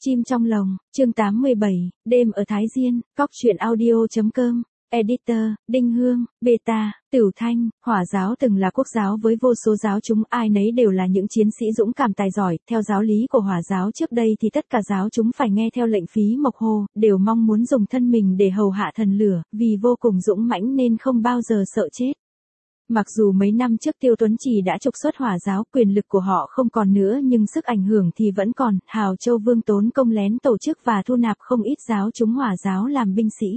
Chim trong lồng, chương 87, đêm ở Thái Diên, cóc truyện audio.com, editor, Đinh Hương, Beta, Tửu Thanh, Hỏa giáo từng là quốc giáo với vô số giáo chúng, ai nấy đều là những chiến sĩ dũng cảm tài giỏi, theo giáo lý của Hỏa giáo trước đây thì tất cả giáo chúng phải nghe theo lệnh Phí Mộc Hồ, đều mong muốn dùng thân mình để hầu hạ thần lửa, vì vô cùng dũng mãnh nên không bao giờ sợ chết. Mặc dù mấy năm trước Tiêu Tuấn Trì đã trục xuất Hỏa giáo, quyền lực của họ không còn nữa nhưng sức ảnh hưởng thì vẫn còn, Hào Châu Vương tốn công lén tổ chức và thu nạp không ít giáo chúng Hỏa giáo làm binh sĩ.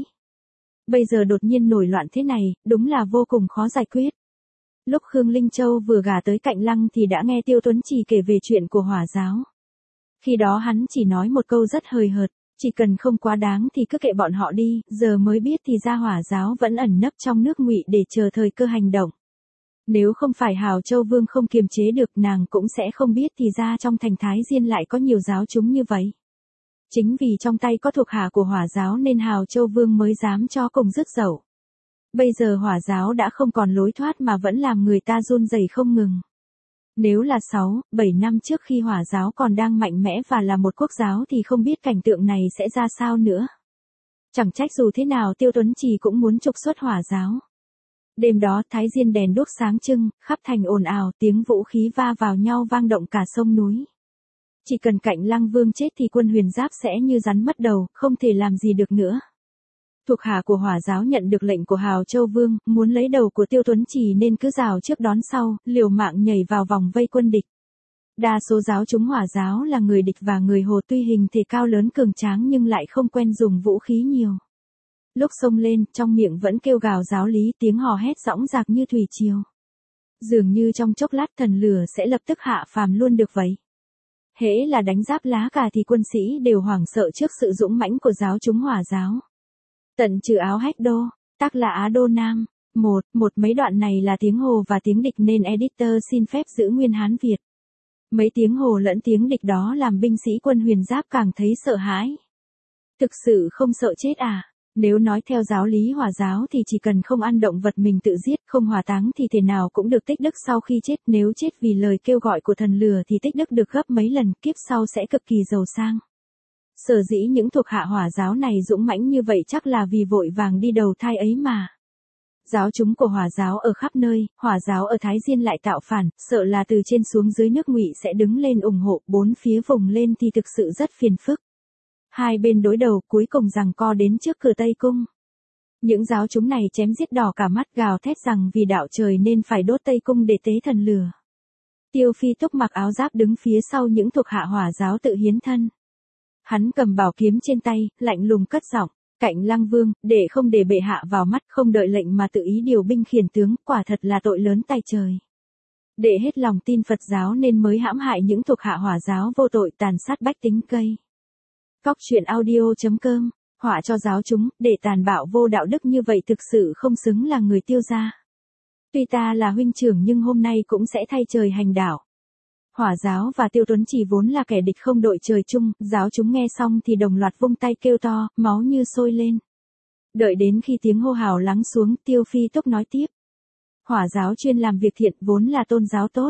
Bây giờ đột nhiên nổi loạn thế này, đúng là vô cùng khó giải quyết. Lúc Khương Linh Châu vừa gả tới Cạnh Lăng thì đã nghe Tiêu Tuấn Trì kể về chuyện của Hỏa giáo. Khi đó hắn chỉ nói một câu rất hời hợt, chỉ cần không quá đáng thì cứ kệ bọn họ đi, giờ mới biết thì ra Hỏa giáo vẫn ẩn nấp trong nước Ngụy để chờ thời cơ hành động. Nếu không phải Hào Châu Vương không kiềm chế được nàng cũng sẽ không biết thì ra trong thành Thái Diên lại có nhiều giáo chúng như vậy. Chính vì trong tay có thuộc hạ của Hỏa giáo nên Hào Châu Vương mới dám cho cùng dứt dậu. Bây giờ Hỏa giáo đã không còn lối thoát mà vẫn làm người ta run rẩy không ngừng. Nếu là 6, 7 năm trước khi Hỏa giáo còn đang mạnh mẽ và là một quốc giáo thì không biết cảnh tượng này sẽ ra sao nữa. Chẳng trách dù thế nào Tiêu Tuấn Trì cũng muốn trục xuất Hỏa giáo. Đêm đó Thái Diên đèn đuốc sáng trưng, khắp thành ồn ào, tiếng vũ khí va vào nhau vang động cả sông núi. Chỉ cần Cạnh Lăng Vương chết thì quân Huyền Giáp sẽ như rắn mất đầu, không thể làm gì được nữa. Thuộc hạ của Hỏa giáo nhận được lệnh của Hào Châu Vương, muốn lấy đầu của Tiêu Tuấn Trì nên cứ rào trước đón sau, liều mạng nhảy vào vòng vây quân địch. Đa số giáo chúng Hỏa giáo là người địch và người Hồ, tuy hình thể cao lớn cường tráng nhưng lại không quen dùng vũ khí nhiều. Lúc xông lên, trong miệng vẫn kêu gào giáo lý, tiếng hò hét dõng dạc như thủy triều. Dường như trong chốc lát thần lửa sẽ lập tức hạ phàm luôn được vậy. Hễ là đánh giáp lá cà thì quân sĩ đều hoảng sợ trước sự dũng mãnh của giáo chúng Hỏa giáo. Tận trừ áo hách đô, tác là Á Đô Nam. Một mấy đoạn này là tiếng Hồ và tiếng địch nên editor xin phép giữ nguyên Hán Việt. Mấy tiếng Hồ lẫn tiếng địch đó làm binh sĩ quân Huyền Giáp càng thấy sợ hãi. Thực sự không sợ chết à? Nếu nói theo giáo lý Hỏa giáo thì chỉ cần không ăn động vật mình tự giết, không hỏa táng thì thể nào cũng được tích đức sau khi chết, nếu chết vì lời kêu gọi của thần lửa thì tích đức được gấp mấy lần, kiếp sau sẽ cực kỳ giàu sang. Sở dĩ những thuộc hạ Hỏa giáo này dũng mãnh như vậy chắc là vì vội vàng đi đầu thai ấy mà. Giáo chúng của Hỏa giáo ở khắp nơi, Hỏa giáo ở Thái Diên lại tạo phản, sợ là từ trên xuống dưới nước Ngụy sẽ đứng lên ủng hộ, bốn phía vùng lên thì thực sự rất phiền phức. Hai bên đối đầu cuối cùng giằng co đến trước cửa Tây Cung. Những giáo chúng này chém giết đỏ cả mắt, gào thét rằng vì đạo trời nên phải đốt Tây Cung để tế thần lửa. Tiêu Phi Túc mặc áo giáp đứng phía sau những thuộc hạ Hỏa giáo tự hiến thân. Hắn cầm bảo kiếm trên tay, lạnh lùng cất giọng, Cạnh Lăng Vương, để không để bệ hạ vào mắt, không đợi lệnh mà tự ý điều binh khiển tướng, quả thật là tội lớn tay trời. Để hết lòng tin Phật giáo nên mới hãm hại những thuộc hạ Hỏa giáo vô tội, tàn sát bách tính cây. Cóc truyện audio.com, họa cho giáo chúng, để tàn bạo vô đạo đức như vậy thực sự không xứng là người Tiêu gia. Tuy ta là huynh trưởng nhưng hôm nay cũng sẽ thay trời hành đạo. Hỏa giáo và Tiêu Tuấn Trì vốn là kẻ địch không đội trời chung, giáo chúng nghe xong thì đồng loạt vung tay kêu to, máu như sôi lên. Đợi đến khi tiếng hô hào lắng xuống, Tiêu Phi Túc nói tiếp. Hỏa giáo chuyên làm việc thiện, vốn là tôn giáo tốt.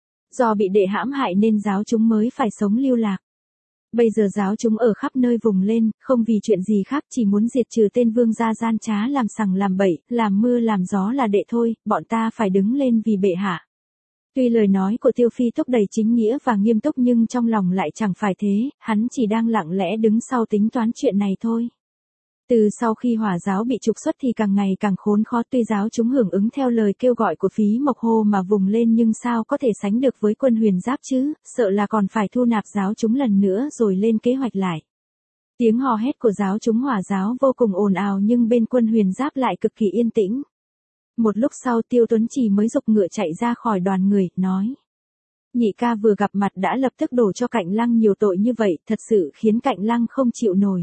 Do bị đệ hãm hại nên giáo chúng mới phải sống lưu lạc. Bây giờ giáo chúng ở khắp nơi vùng lên, không vì chuyện gì khác, chỉ muốn diệt trừ tên vương gia gian trá làm sằng làm bậy, làm mưa làm gió là đệ thôi, bọn ta phải đứng lên vì bệ hạ. Tuy lời nói của Tiêu Phi Túc đầy chính nghĩa và nghiêm túc nhưng trong lòng lại chẳng phải thế, hắn chỉ đang lặng lẽ đứng sau tính toán chuyện này thôi. Từ sau khi Hỏa giáo bị trục xuất thì càng ngày càng khốn khó, tuy giáo chúng hưởng ứng theo lời kêu gọi của Phí Mộc Hồ mà vùng lên nhưng sao có thể sánh được với quân Huyền Giáp chứ, sợ là còn phải thu nạp giáo chúng lần nữa rồi lên kế hoạch lại. Tiếng hò hét của giáo chúng Hỏa giáo vô cùng ồn ào nhưng bên quân Huyền Giáp lại cực kỳ yên tĩnh. Một lúc sau Tiêu Tuấn Trì mới giục ngựa chạy ra khỏi đoàn người, nói. Nhị ca vừa gặp mặt đã lập tức đổ cho Cạnh Lăng nhiều tội như vậy, thật sự khiến Cạnh Lăng không chịu nổi.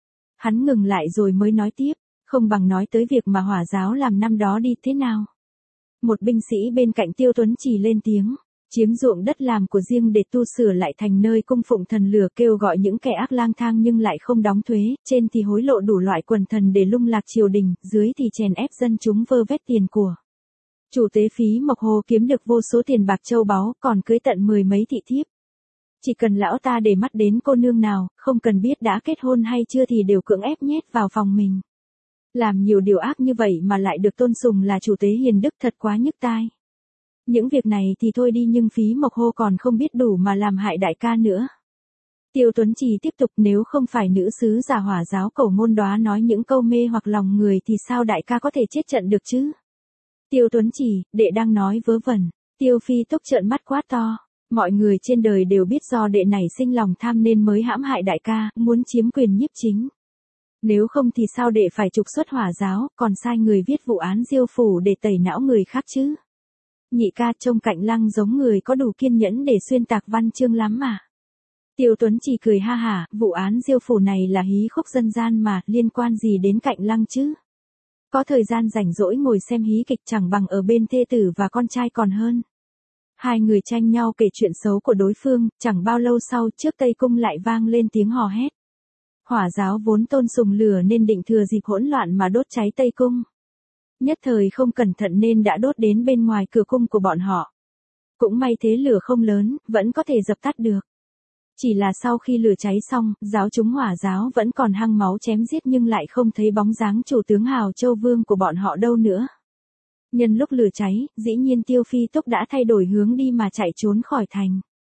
Hắn ngừng lại rồi mới nói tiếp, không bằng nói tới việc mà Hỏa giáo làm năm đó đi thế nào. Một binh sĩ bên cạnh Tiêu Tuấn Trì lên tiếng, chiếm ruộng đất làm của riêng để tu sửa lại thành nơi cung phụng thần lửa, kêu gọi những kẻ ác lang thang nhưng lại không đóng thuế, trên thì hối lộ đủ loại quần thần để lung lạc triều đình, dưới thì chèn ép dân chúng vơ vét tiền của. Chủ tế Phí Mộc Hồ kiếm được vô số tiền bạc châu báu, còn cưới tận 10 mấy thị thiếp. Chỉ cần lão ta để mắt đến cô nương nào, không cần biết đã kết hôn hay chưa thì đều cưỡng ép nhét vào phòng mình. Làm nhiều điều ác như vậy mà lại được tôn sùng là chủ tế hiền đức thật quá nhức tai. Những việc này thì thôi đi nhưng phí mộc hô còn không biết đủ mà làm hại đại ca nữa. Tiêu Tuấn Trì tiếp tục, nếu không phải nữ sứ giả Hỏa giáo Cẩu Ngôn Đóa nói những câu mê hoặc lòng người thì sao đại ca có thể chết trận được chứ? Tiêu Tuấn Trì, đệ đang nói vớ vẩn. Tiêu Phi Túc trợn mắt quát to. Mọi người trên đời đều biết do đệ này sinh lòng tham nên mới hãm hại đại ca, muốn chiếm quyền nhiếp chính. Nếu không thì sao đệ phải trục xuất Hỏa giáo, còn sai người viết vụ án Diêu phủ để tẩy não người khác chứ? Nhị ca trông Cạnh Lăng giống người có đủ kiên nhẫn để xuyên tạc văn chương lắm mà. Tiêu Tuấn chỉ cười ha hả, vụ án Diêu phủ này là hí khúc dân gian mà, liên quan gì đến Cạnh Lăng chứ? Có thời gian rảnh rỗi ngồi xem hí kịch chẳng bằng ở bên thê tử và con trai còn hơn. Hai người tranh nhau kể chuyện xấu của đối phương, chẳng bao lâu sau trước Tây Cung lại vang lên tiếng hò hét. Hỏa giáo vốn tôn sùng lửa nên định thừa dịp hỗn loạn mà đốt cháy Tây Cung. Nhất thời không cẩn thận nên đã đốt đến bên ngoài cửa cung của bọn họ. Cũng may thế lửa không lớn, vẫn có thể dập tắt được. Chỉ là sau khi lửa cháy xong, giáo chúng Hỏa giáo vẫn còn hăng máu chém giết nhưng lại không thấy bóng dáng chủ tướng Hào Châu Vương của bọn họ đâu nữa. Nhân lúc lửa cháy, dĩ nhiên Tiêu Phi Túc đã thay đổi hướng đi mà chạy trốn khỏi thành.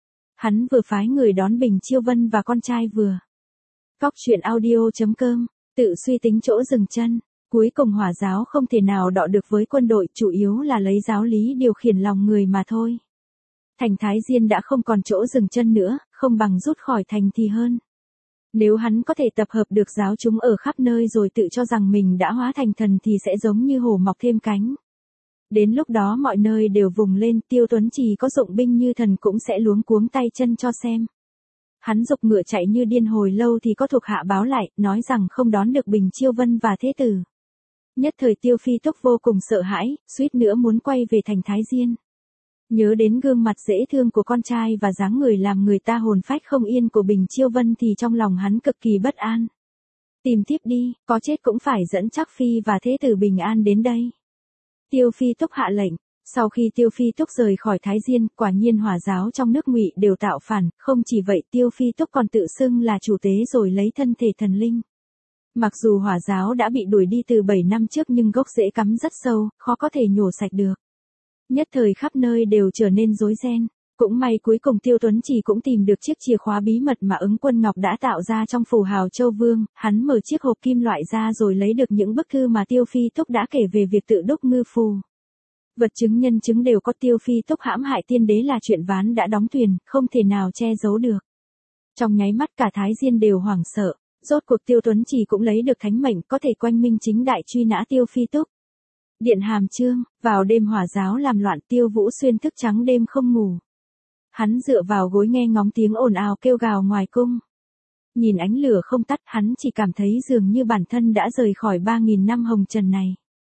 Hắn vừa phái người đón Bình Chiêu Vân và con trai vừa. Cóc truyện audio.com, tự suy tính chỗ dừng chân. Cuối cùng Hỏa giáo không thể nào đọ được với quân đội, chủ yếu là lấy giáo lý điều khiển lòng người mà thôi. Thành Thái Diên đã không còn chỗ dừng chân nữa, không bằng rút khỏi thành thì hơn. Nếu hắn có thể tập hợp được giáo chúng ở khắp nơi rồi tự cho rằng mình đã hóa thành thần thì sẽ giống như hổ mọc thêm cánh. Đến lúc đó mọi nơi đều vùng lên, Tiêu Tuấn Trì có dụng binh như thần cũng sẽ luống cuống tay chân cho xem. Hắn giục ngựa chạy như điên hồi lâu thì có thuộc hạ báo lại, nói rằng không đón được Bình Chiêu Vân và thế tử. Nhất thời Tiêu Phi Túc vô cùng sợ hãi, suýt nữa muốn quay về thành Thái Diên. Nhớ đến gương mặt dễ thương của con trai và dáng người làm người ta hồn phách không yên của Bình Chiêu Vân thì trong lòng hắn cực kỳ bất an. Tìm tiếp đi, có chết cũng phải dẫn Trác Phi và thế tử bình an đến đây. Tiêu Phi Túc hạ lệnh. Sau khi Tiêu Phi Túc rời khỏi Thái Diên, quả nhiên Hỏa giáo trong nước Ngụy đều tạo phản, không chỉ vậy Tiêu Phi Túc còn tự xưng là chủ tế rồi lấy thân thể thần linh. Mặc dù Hỏa giáo đã bị đuổi đi từ 7 năm trước nhưng gốc rễ cắm rất sâu, khó có thể nhổ sạch được. Nhất thời khắp nơi đều trở nên rối ren. Cũng may cuối cùng Tiêu Tuấn Trì cũng tìm được chiếc chìa khóa bí mật mà Ứng Quân Ngọc đã tạo ra trong phủ Hào Châu Vương, hắn mở chiếc hộp kim loại ra rồi lấy được những bức thư mà Tiêu Phi Túc đã kể về việc tự đúc ngư phù. Vật chứng nhân chứng đều có, Tiêu Phi Túc hãm hại tiên đế là chuyện ván đã đóng thuyền, không thể nào che giấu được. Trong nháy mắt cả Thái Diên đều hoảng sợ, rốt cuộc Tiêu Tuấn Trì cũng lấy được thánh mệnh có thể quanh minh chính đại truy nã Tiêu Phi Túc. Điện Hàm Chương, vào đêm Hỏa giáo làm loạn Tiêu Vũ Xuyên thức trắng đêm không ngủ. Hắn dựa vào gối nghe ngóng tiếng ồn ào kêu gào ngoài cung. Nhìn ánh lửa không tắt hắn chỉ cảm thấy dường như bản thân đã rời khỏi 3.000 năm hồng trần này.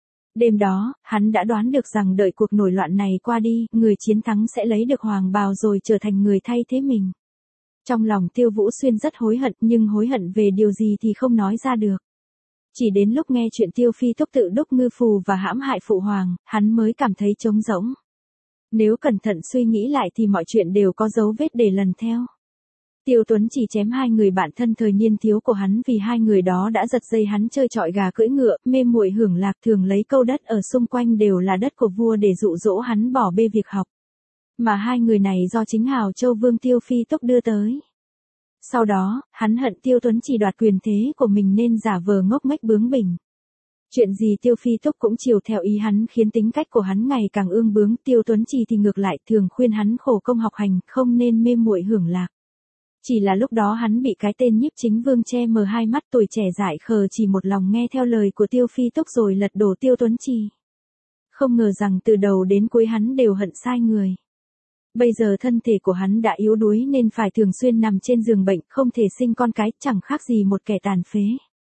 Đêm đó, hắn đã đoán được rằng đợi cuộc nổi loạn này qua đi, người chiến thắng sẽ lấy được hoàng bào rồi trở thành người thay thế mình. Trong lòng Tiêu Vũ Xuyên rất hối hận nhưng hối hận về điều gì thì không nói ra được. Chỉ đến lúc nghe chuyện Tiêu Phi Túc tự đúc ngư phù và hãm hại phụ hoàng, hắn mới cảm thấy trống rỗng. Nếu cẩn thận suy nghĩ lại thì mọi chuyện đều có dấu vết để lần theo. Tiêu Tuấn chỉ chém hai người bạn thân thời niên thiếu của hắn vì hai người đó đã giật dây hắn chơi trọi gà cưỡi ngựa, mê muội hưởng lạc, thường lấy câu đất ở xung quanh đều là đất của vua để dụ dỗ hắn bỏ bê việc học. Mà hai người này do chính Hào Châu Vương Tiêu Phi Túc đưa tới. Sau đó, hắn hận Tiêu Tuấn chỉ đoạt quyền thế của mình nên giả vờ ngốc nghếch bướng bỉnh. Chuyện gì Tiêu Phi Túc cũng chiều theo ý hắn khiến tính cách của hắn ngày càng ương bướng, Tiêu Tuấn Trì thì ngược lại thường khuyên hắn khổ công học hành, không nên mê muội hưởng lạc. Chỉ là lúc đó hắn bị cái tên nhiếp chính vương che mờ hai mắt, tuổi trẻ dại khờ chỉ một lòng nghe theo lời của Tiêu Phi Túc rồi lật đổ Tiêu Tuấn Trì. Không ngờ rằng từ đầu đến cuối hắn đều hận sai người. Bây giờ thân thể của hắn đã yếu đuối nên phải thường xuyên nằm trên giường bệnh, không thể sinh con cái, chẳng khác gì một kẻ tàn phế.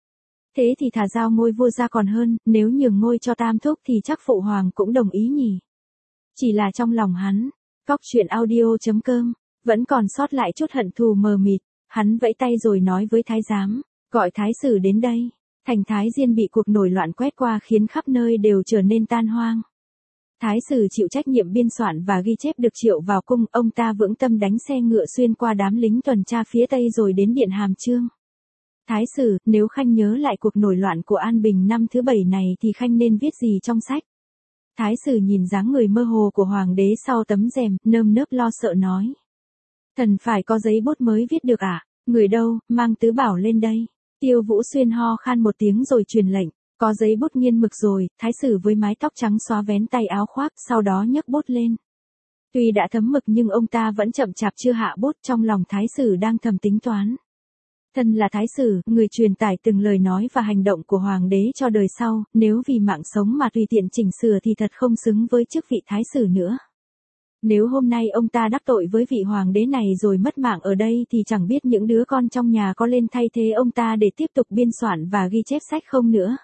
Thế thì thà giao ngôi vua ra còn hơn, nếu nhường ngôi cho Tam Thúc thì chắc phụ hoàng cũng đồng ý nhỉ. Chỉ là trong lòng hắn, Cóc truyện audio.com, vẫn còn sót lại chút hận thù mờ mịt, hắn vẫy tay rồi nói với thái giám, gọi thái sử đến đây. Thành Thái Diên bị cuộc nổi loạn quét qua khiến khắp nơi đều trở nên tan hoang. Thái sử chịu trách nhiệm biên soạn và ghi chép được triệu vào cung, ông ta vững tâm đánh xe ngựa xuyên qua đám lính tuần tra phía tây rồi đến điện Hàm Chương. Thái sử, nếu Khanh nhớ lại cuộc nổi loạn của An Bình năm thứ 7 này thì Khanh nên viết gì trong sách? Thái sử nhìn dáng người mơ hồ của hoàng đế sau tấm rèm, nơm nớp lo sợ nói. Thần phải có giấy bút mới viết được à? Người đâu, mang tứ bảo lên đây. Tiêu Vũ Xuyên ho khan một tiếng rồi truyền lệnh. Có giấy bút nghiên mực rồi, thái sử với mái tóc trắng xóa vén tay áo khoác, sau đó nhấc bút lên. Tuy đã thấm mực nhưng ông ta vẫn chậm chạp chưa hạ bút, trong lòng thái sử đang thầm tính toán. Thân là thái sử, người truyền tải từng lời nói và hành động của hoàng đế cho đời sau, nếu vì mạng sống mà tùy tiện chỉnh sửa thì thật không xứng với chức vị thái sử nữa. Nếu hôm nay ông ta đắc tội với vị hoàng đế này rồi mất mạng ở đây thì chẳng biết những đứa con trong nhà có lên thay thế ông ta để tiếp tục biên soạn và ghi chép sách không nữa.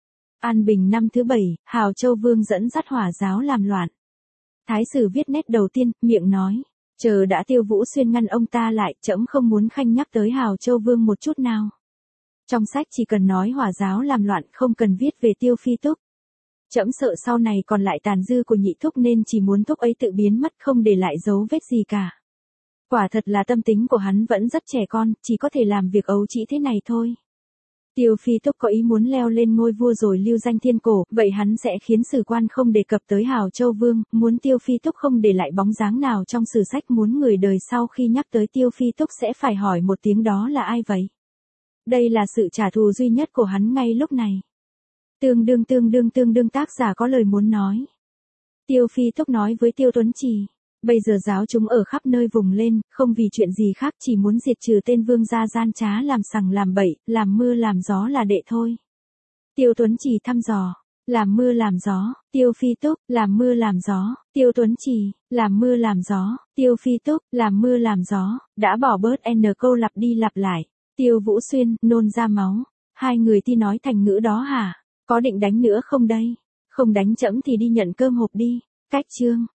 An Bình năm thứ 7, Hào Châu Vương dẫn dắt hỏa giáo làm loạn. Thái sử viết nét đầu tiên, miệng nói. Chờ đã. Tiêu Vũ Xuyên ngăn ông ta lại, trẫm không muốn Khanh nhắc tới Hào Châu Vương một chút nào. Trong sách chỉ cần nói hỏa giáo làm loạn, không cần viết về Tiêu Phi Túc. Trẫm sợ sau này còn lại tàn dư của nhị thúc nên chỉ muốn thúc ấy tự biến mất không để lại dấu vết gì cả. Quả thật là tâm tính của hắn vẫn rất trẻ con, chỉ có thể làm việc ấu trĩ thế này thôi. Tiêu Phi Túc có ý muốn leo lên ngôi vua rồi lưu danh thiên cổ, vậy hắn sẽ khiến sử quan không đề cập tới Hào Châu Vương, muốn Tiêu Phi Túc không để lại bóng dáng nào trong sử sách, muốn người đời sau khi nhắc tới Tiêu Phi Túc sẽ phải hỏi một tiếng đó là ai vậy. Đây là sự trả thù duy nhất của hắn ngay lúc này. Tương đương tác giả có lời muốn nói. Tiêu Phi Túc nói với Tiêu Tuấn Trì. Bây giờ giáo chúng ở khắp nơi vùng lên, không vì chuyện gì khác, chỉ muốn diệt trừ tên vương gia gian trá làm sằng làm bậy, làm mưa làm gió là đệ thôi. Tiêu Tuấn Trì thăm dò. Làm mưa làm gió. Tiêu Phi Túc. Làm mưa làm gió. Tiêu Tuấn Trì. Làm mưa làm gió. Tiêu Phi Túc. Làm mưa làm gió. Đã bỏ bớt n câu lặp đi lặp lại. Tiêu Vũ Xuyên nôn ra máu. Hai người ti nói thành ngữ đó hả? Có định đánh nữa không đây? Không đánh trẫm thì đi nhận cơm hộp đi. Cách chương.